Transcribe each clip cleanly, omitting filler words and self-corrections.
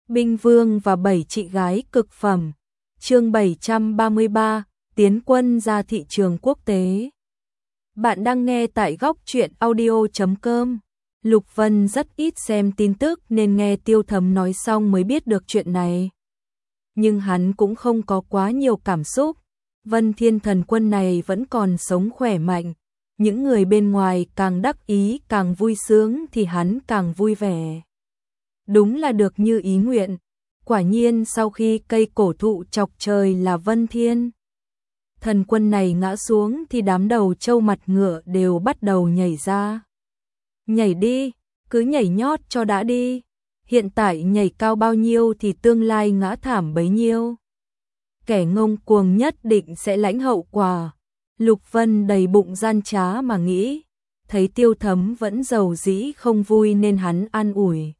Binh Vương và 7 chị gái cực phẩm. Chương 733, tiến quân ra thị trường quốc tế. Bạn đang nghe tại góc truyện audio.com. Lục Vân rất ít xem tin tức nên nghe Tiêu Thấm nói xong mới biết được chuyện này. Nhưng hắn cũng không có quá nhiều cảm xúc. Vân Thiên Thần Quân này vẫn còn sống khỏe mạnh. Những người bên ngoài càng đắc ý càng vui sướng thì hắn càng vui vẻ. Đúng là được như ý nguyện. Quả nhiên sau khi cây cổ thụ chọc trời là Vân Thiên Thần Quân này ngã xuống thì đám đầu trâu mặt ngựa đều bắt đầu nhảy ra. Nhảy đi, cứ nhảy nhót cho đã đi. Hiện tại nhảy cao bao nhiêu thì tương lai ngã thảm bấy nhiêu. Kẻ ngông cuồng nhất định sẽ lãnh hậu quả. Lục Vân đầy bụng gian trá mà nghĩ. Thấy Tiêu Thấm vẫn giàu dĩ không vui nên hắn an ủi.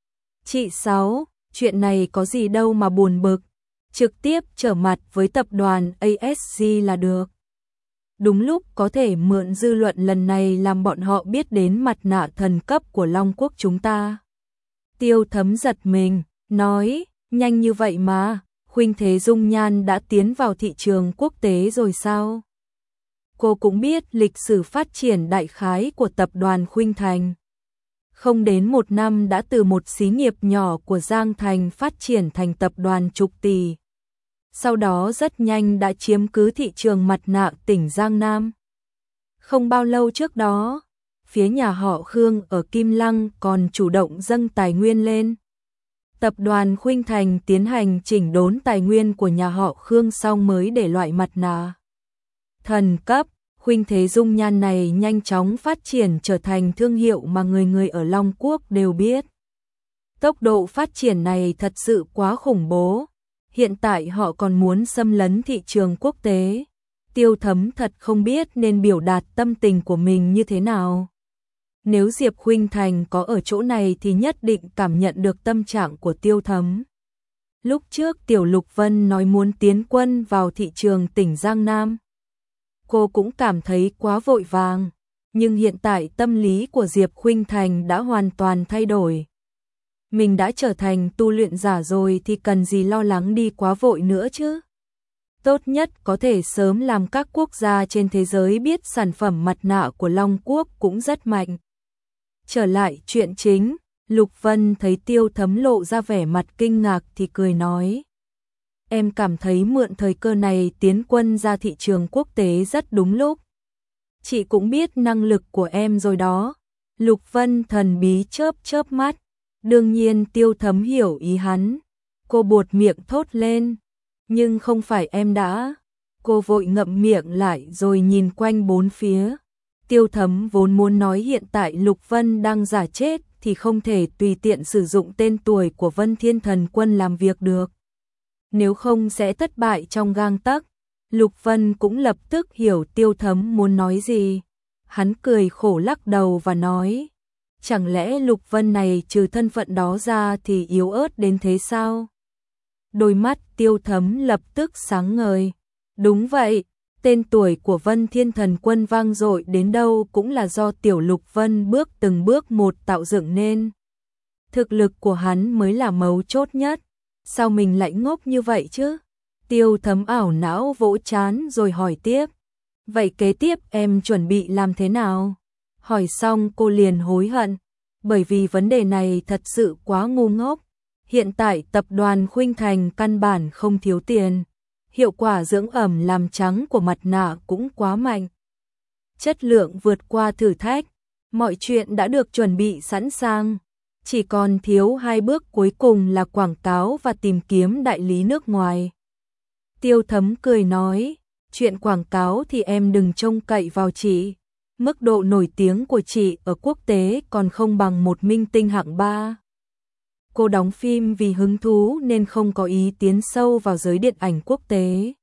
Chị Sáu, chuyện này có gì đâu mà buồn bực. Trực tiếp trở mặt với tập đoàn ASG là được. Đúng lúc có thể mượn dư luận lần này làm bọn họ biết đến mặt nạ thần cấp của Long Quốc chúng ta. Tiêu Thấm giật mình, nói, nhanh như vậy mà, Khuynh Thế Dung Nhan đã tiến vào thị trường quốc tế rồi sao? Cô cũng biết lịch sử phát triển đại khái của tập đoàn Khuynh Thành. Không đến một năm đã từ một xí nghiệp nhỏ của Giang Thành phát triển thành tập đoàn chục tỷ. Sau đó rất nhanh đã chiếm cứ thị trường mặt nạ tỉnh Giang Nam. Không bao lâu trước đó, phía nhà họ Khương ở Kim Lăng còn chủ động dâng tài nguyên lên. Tập đoàn Khuynh Thành tiến hành chỉnh đốn tài nguyên của nhà họ Khương xong mới để loại mặt nạ thần cấp. Khuynh Thế Dung Nhan này nhanh chóng phát triển trở thành thương hiệu mà người người ở Long Quốc đều biết. Tốc độ phát triển này thật sự quá khủng bố. Hiện tại họ còn muốn xâm lấn thị trường quốc tế. Tiêu Thấm thật không biết nên biểu đạt tâm tình của mình như thế nào. Nếu Diệp Khuynh Thành có ở chỗ này thì nhất định cảm nhận được tâm trạng của Tiêu Thấm. Lúc trước Tiểu Lục Vân nói muốn tiến quân vào thị trường tỉnh Giang Nam. Cô cũng cảm thấy quá vội vàng, nhưng hiện tại tâm lý của Diệp Khuynh Thành đã hoàn toàn thay đổi. Mình đã trở thành tu luyện giả rồi thì cần gì lo lắng đi quá vội nữa chứ. Tốt nhất có thể sớm làm các quốc gia trên thế giới biết sản phẩm mặt nạ của Long Quốc cũng rất mạnh. Trở lại chuyện chính, Lục Vân thấy Tiêu Thấm lộ ra vẻ mặt kinh ngạc thì cười nói. Em cảm thấy mượn thời cơ này tiến quân ra thị trường quốc tế rất đúng lúc. Chị cũng biết năng lực của em rồi đó. Lục Vân thần bí chớp chớp mắt. Đương nhiên Tiêu Thấm hiểu ý hắn. Cô buột miệng thốt lên. Nhưng không phải em đã. Cô vội ngậm miệng lại rồi nhìn quanh bốn phía. Tiêu Thấm vốn muốn nói hiện tại Lục Vân đang giả chết thì không thể tùy tiện sử dụng tên tuổi của Vân Thiên Thần Quân làm việc được. Nếu không sẽ thất bại trong gang tấc. Lục Vân cũng lập tức hiểu Tiêu Thấm muốn nói gì. Hắn cười khổ lắc đầu và nói. Chẳng lẽ Lục Vân này trừ thân phận đó ra thì yếu ớt đến thế sao? Đôi mắt Tiêu Thấm lập tức sáng ngời. Đúng vậy, tên tuổi của Vân Thiên Thần Quân vang dội đến đâu cũng là do Tiểu Lục Vân từng bước một tạo dựng nên. Thực lực của hắn mới là mấu chốt nhất. Sao mình lại ngốc như vậy chứ? Tiêu Thấm ảo não vỗ trán rồi hỏi tiếp. Vậy kế tiếp em chuẩn bị làm thế nào? Hỏi xong cô liền hối hận. Bởi vì vấn đề này thật sự quá ngu ngốc. Hiện tại tập đoàn Khuynh Thành căn bản không thiếu tiền. Hiệu quả dưỡng ẩm làm trắng của mặt nạ cũng quá mạnh. Chất lượng vượt qua thử thách. Mọi chuyện đã được chuẩn bị sẵn sàng. Chỉ còn thiếu 2 bước cuối cùng là quảng cáo và tìm kiếm đại lý nước ngoài. Tiêu Thấm cười nói, chuyện quảng cáo thì em đừng trông cậy vào chị. Mức độ nổi tiếng của chị ở quốc tế còn không bằng một minh tinh hạng 3. Cô đóng phim vì hứng thú nên không có ý tiến sâu vào giới điện ảnh quốc tế.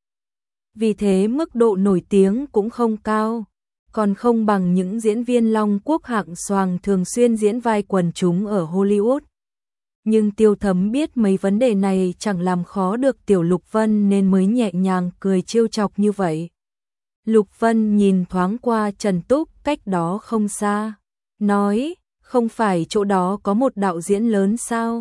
Vì thế mức độ nổi tiếng cũng không cao. Còn không bằng những diễn viên Long Quốc hạng xoàng thường xuyên diễn vai quần chúng ở Hollywood. Nhưng Tiêu Thấm biết mấy vấn đề này chẳng làm khó được Tiểu Lục Vân nên mới nhẹ nhàng cười trêu chọc như vậy. Lục Vân nhìn thoáng qua Trần Túc cách đó không xa. Nói, không phải chỗ đó có một đạo diễn lớn sao?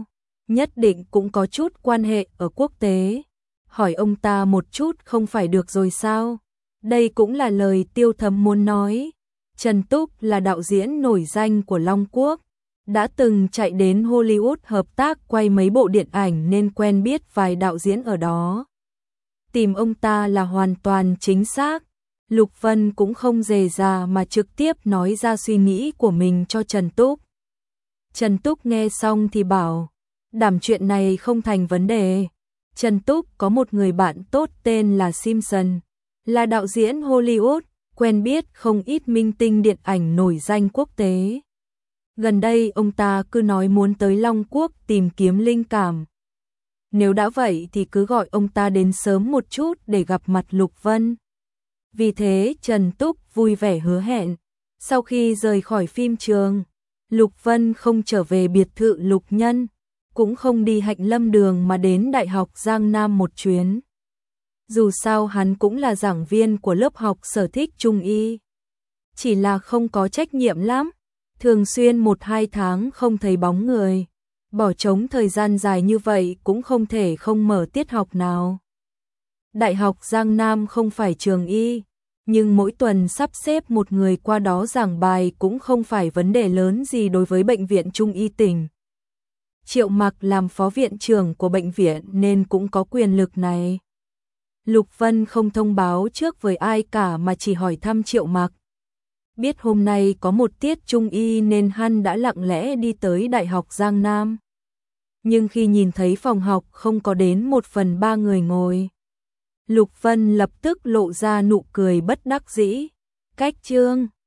nhất định cũng có chút quan hệ ở quốc tế. Hỏi ông ta một chút không phải được rồi sao? Đây cũng là lời Tiêu Thấm muốn nói. Trần Túc là đạo diễn nổi danh của Long Quốc, đã từng chạy đến Hollywood hợp tác quay mấy bộ điện ảnh nên quen biết vài đạo diễn ở đó. Tìm ông ta là hoàn toàn chính xác. Lục Vân cũng không dè dà mà trực tiếp nói ra suy nghĩ của mình cho Trần Túc. Trần Túc nghe xong thì bảo, đảm chuyện này không thành vấn đề. Trần Túc có một người bạn tốt tên là Simpson, là đạo diễn Hollywood, quen biết không ít minh tinh điện ảnh nổi danh quốc tế. Gần đây ông ta cứ nói muốn tới Long Quốc tìm kiếm linh cảm. Nếu đã vậy thì cứ gọi ông ta đến sớm một chút để gặp mặt Lục Vân. Vì thế Trần Túc vui vẻ hứa hẹn. Sau khi rời khỏi phim trường, Lục Vân không trở về biệt thự Lục Nhân, cũng không đi Hạnh Lâm Đường mà đến Đại học Giang Nam một chuyến. Dù sao hắn cũng là giảng viên của lớp học sở thích Trung y. Chỉ là không có trách nhiệm lắm, thường xuyên 1-2 tháng không thấy bóng người. Bỏ trống thời gian dài như vậy cũng không thể không mở tiết học nào. Đại học Giang Nam không phải trường y, nhưng mỗi tuần sắp xếp một người qua đó giảng bài cũng không phải vấn đề lớn gì đối với bệnh viện Trung y tỉnh. Triệu Mặc làm phó viện trưởng của bệnh viện nên cũng có quyền lực này. Lục Vân không thông báo trước với ai cả mà chỉ hỏi thăm Triệu Mặc. Biết hôm nay có một tiết Trung y nên hắn đã lặng lẽ đi tới Đại học Giang Nam. Nhưng khi nhìn thấy phòng học không có đến 1/3 người ngồi, Lục Vân lập tức lộ ra nụ cười bất đắc dĩ. Cách chương